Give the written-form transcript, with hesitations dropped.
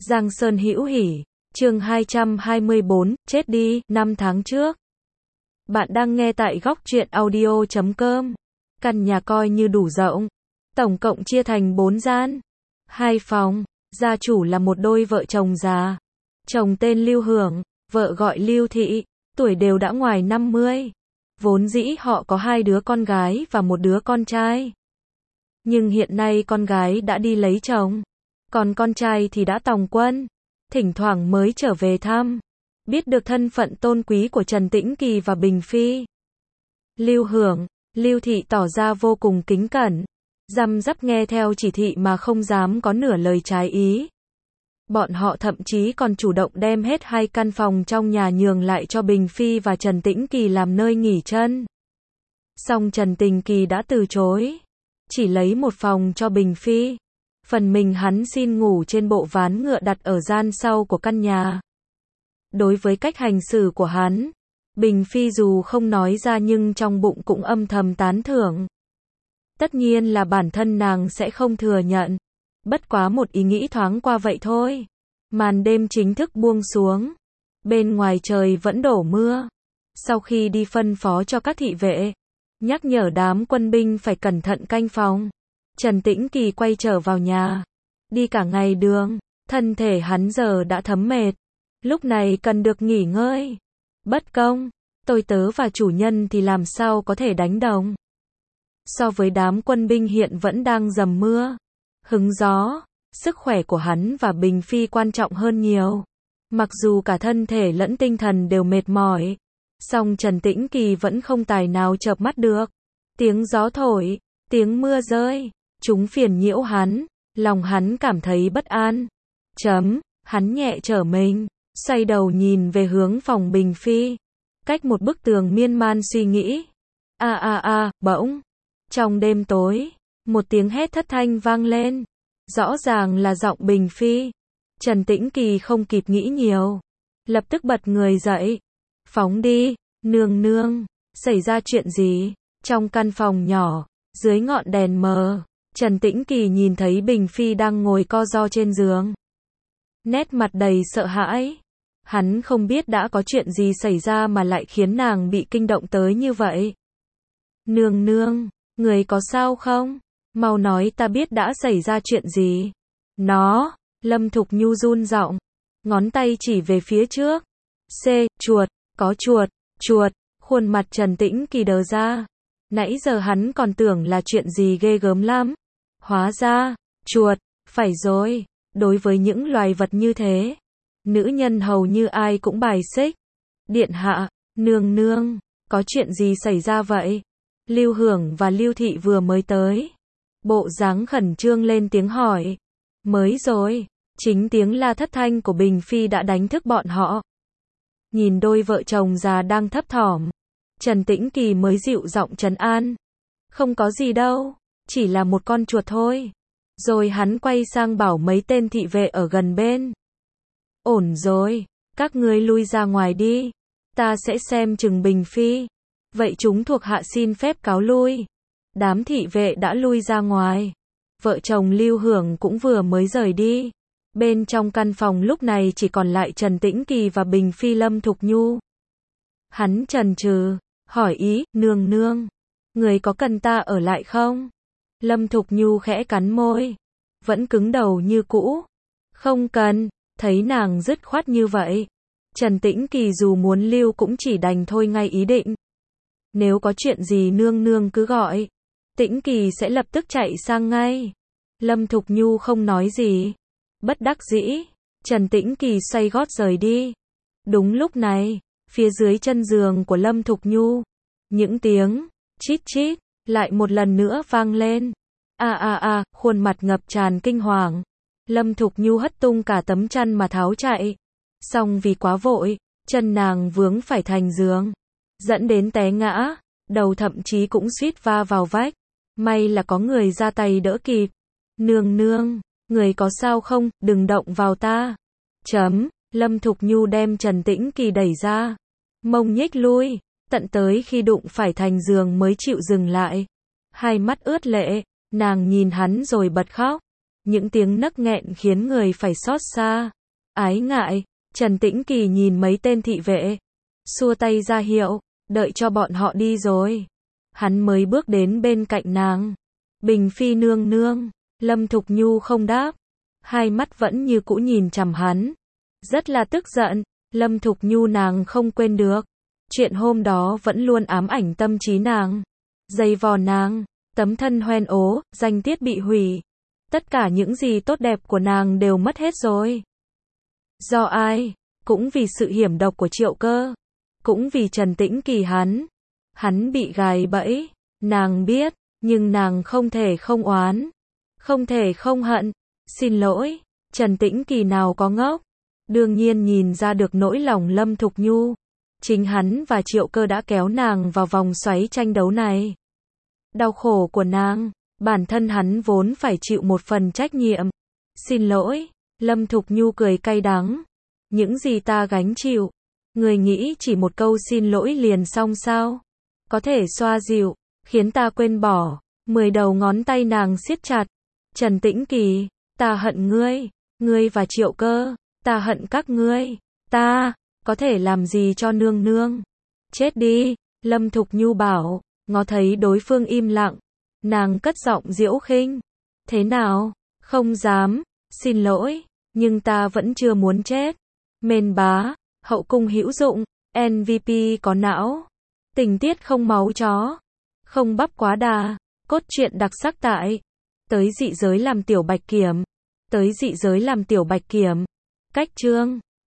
Giang Sơn hữu hỉ, chương 224, chết đi, 5 tháng trước. Bạn đang nghe tại góc truyện audio.com. Căn nhà coi như đủ rộng, tổng cộng chia thành 4 gian, 2 phòng, gia chủ là một đôi vợ chồng già. Chồng tên Lưu Hưởng, vợ gọi Lưu Thị, tuổi đều đã ngoài 50. Vốn dĩ họ có 2 đứa con gái và 1 đứa con trai. Nhưng hiện nay con gái đã đi lấy chồng, còn con trai thì đã tòng quân, thỉnh thoảng mới trở về thăm. Biết được thân phận tôn quý của Trần Tĩnh Kỳ và Bình Phi, Lưu Hưởng, Lưu Thị tỏ ra vô cùng kính cẩn, răm rắp nghe theo chỉ thị mà không dám có nửa lời trái ý. Bọn họ thậm chí còn chủ động đem hết 2 căn phòng trong nhà nhường lại cho Bình Phi và Trần Tĩnh Kỳ làm nơi nghỉ chân. Song Trần Tĩnh Kỳ đã từ chối, chỉ lấy 1 phòng cho Bình Phi. Phần mình hắn xin ngủ trên bộ ván ngựa đặt ở gian sau của căn nhà. Đối với cách hành xử của hắn, Bình Phi dù không nói ra nhưng trong bụng cũng âm thầm tán thưởng. Tất nhiên là bản thân nàng sẽ không thừa nhận, bất quá một ý nghĩ thoáng qua vậy thôi. Màn đêm chính thức buông xuống, bên ngoài trời vẫn đổ mưa. Sau khi đi phân phó cho các thị vệ, nhắc nhở đám quân binh phải cẩn thận canh phòng, Trần Tĩnh Kỳ quay trở vào nhà. Đi cả ngày đường, thân thể hắn giờ đã thấm mệt, lúc này cần được nghỉ ngơi. Bất công, tôi tớ và chủ nhân thì làm sao có thể đánh đồng. So với đám quân binh hiện vẫn đang dầm mưa, hứng gió, sức khỏe của hắn và Bình Phi quan trọng hơn nhiều. Mặc dù cả thân thể lẫn tinh thần đều mệt mỏi, song Trần Tĩnh Kỳ vẫn không tài nào chợp mắt được. Tiếng gió thổi, tiếng mưa rơi, chúng phiền nhiễu hắn, lòng hắn cảm thấy bất an. Hắn nhẹ trở mình, xoay đầu nhìn về hướng phòng Bình Phi, cách một bức tường miên man suy nghĩ. Bỗng, trong đêm tối, một tiếng hét thất thanh vang lên, rõ ràng là giọng Bình Phi. Trần Tĩnh Kỳ không kịp nghĩ nhiều, lập tức bật người dậy. Phóng đi, nương nương, xảy ra chuyện gì? Trong căn phòng nhỏ, dưới ngọn đèn mờ, Trần Tĩnh Kỳ nhìn thấy Bình Phi đang ngồi co ro trên giường, nét mặt đầy sợ hãi. Hắn không biết đã có chuyện gì xảy ra mà lại khiến nàng bị kinh động tới như vậy. Nương nương, người có sao không? Mau nói ta biết đã xảy ra chuyện gì. Lâm Thục Nhu run giọng, ngón tay chỉ về phía trước. Chuột, có chuột. Khuôn mặt Trần Tĩnh Kỳ đờ ra. Nãy giờ hắn còn tưởng là chuyện gì ghê gớm lắm. Hóa ra, chuột, phải rồi, đối với những loài vật như thế, nữ nhân hầu như ai cũng bài xích. Điện hạ, nương nương, có chuyện gì xảy ra vậy? Lưu Hưởng và Lưu Thị vừa mới tới, bộ dáng khẩn trương lên tiếng hỏi. Mới rồi, chính tiếng la thất thanh của Bình Phi đã đánh thức bọn họ. Nhìn đôi vợ chồng già đang thấp thỏm, Trần Tĩnh Kỳ mới dịu giọng trấn an. Không có gì đâu, chỉ là một con chuột thôi. Rồi hắn quay sang bảo mấy tên thị vệ ở gần bên. Ổn rồi, các ngươi lui ra ngoài đi, ta sẽ xem chừng Bình Phi. Vậy chúng thuộc hạ xin phép cáo lui. Đám thị vệ đã lui ra ngoài. Vợ chồng Lưu Hưởng cũng vừa mới rời đi. Bên trong căn phòng lúc này chỉ còn lại Trần Tĩnh Kỳ và Bình Phi Lâm Thục Nhu. Hắn chần chừ, hỏi ý, nương nương, người có cần ta ở lại không? Lâm Thục Nhu khẽ cắn môi, vẫn cứng đầu như cũ. Không cần. Thấy nàng dứt khoát như vậy, Trần Tĩnh Kỳ dù muốn lưu cũng chỉ đành thôi ngay ý định. Nếu có chuyện gì nương nương cứ gọi, Tĩnh Kỳ sẽ lập tức chạy sang ngay. Lâm Thục Nhu không nói gì. Bất đắc dĩ, Trần Tĩnh Kỳ xoay gót rời đi. Đúng lúc này, phía dưới chân giường của Lâm Thục Nhu, những tiếng chít chít lại một lần nữa vang lên. Khuôn mặt ngập tràn kinh hoàng. Lâm Thục Nhu hất tung cả tấm chăn mà tháo chạy. Song vì quá vội, chân nàng vướng phải thành giường, dẫn đến té ngã, đầu thậm chí cũng suýt va vào vách. May là có người ra tay đỡ kịp. Nương nương, người có sao không, đừng động vào ta. Lâm Thục Nhu đem Trần Tĩnh Kỳ đẩy ra, mông nhích lui, tận tới khi đụng phải thành giường mới chịu dừng lại. Hai mắt ướt lệ, nàng nhìn hắn rồi bật khóc. Những tiếng nấc nghẹn khiến người phải xót xa. Ái ngại, Trần Tĩnh Kỳ nhìn mấy tên thị vệ, xua tay ra hiệu, đợi cho bọn họ đi rồi. Hắn mới bước đến bên cạnh nàng. Bình Phi nương nương, Lâm Thục Nhu không đáp, hai mắt vẫn như cũ nhìn chằm hắn. Rất là tức giận, Lâm Thục Nhu nàng không quên được. Chuyện hôm đó vẫn luôn ám ảnh tâm trí nàng. Giày vò nàng, tấm thân hoen ố, danh tiết bị hủy. Tất cả những gì tốt đẹp của nàng đều mất hết rồi. Do ai? Cũng vì sự hiểm độc của Triệu Cơ. Cũng vì Trần Tĩnh Kỳ hắn. Hắn bị gài bẫy. Nàng biết, nhưng nàng không thể không oán. Không thể không hận. Xin lỗi, Trần Tĩnh Kỳ nào có ngốc. Đương nhiên nhìn ra được nỗi lòng Lâm Thục Nhu. Chính hắn và Triệu Cơ đã kéo nàng vào vòng xoáy tranh đấu này. Đau khổ của nàng, bản thân hắn vốn phải chịu một phần trách nhiệm. Xin lỗi, Lâm Thục Nhu cười cay đắng. Những gì ta gánh chịu, người nghĩ chỉ một câu xin lỗi liền xong sao? Có thể xoa dịu, khiến ta quên bỏ. 10 đầu ngón tay nàng siết chặt. Trần Tĩnh Kỳ, ta hận ngươi, ngươi và Triệu Cơ, ta hận các ngươi. Ta có thể làm gì cho nương nương? Chết đi, Lâm Thục Nhu bảo. Ngó thấy đối phương im lặng, nàng cất giọng giễu khinh. Thế nào? Không dám, xin lỗi, nhưng ta vẫn chưa muốn chết. Mên bá, hậu cung hữu dụng, MVP có não. Tình tiết không máu chó, không bắp quá đà. Cốt truyện đặc sắc tại Tới dị giới làm tiểu bạch kiểm. Tới dị giới làm tiểu bạch kiểm. Cách chương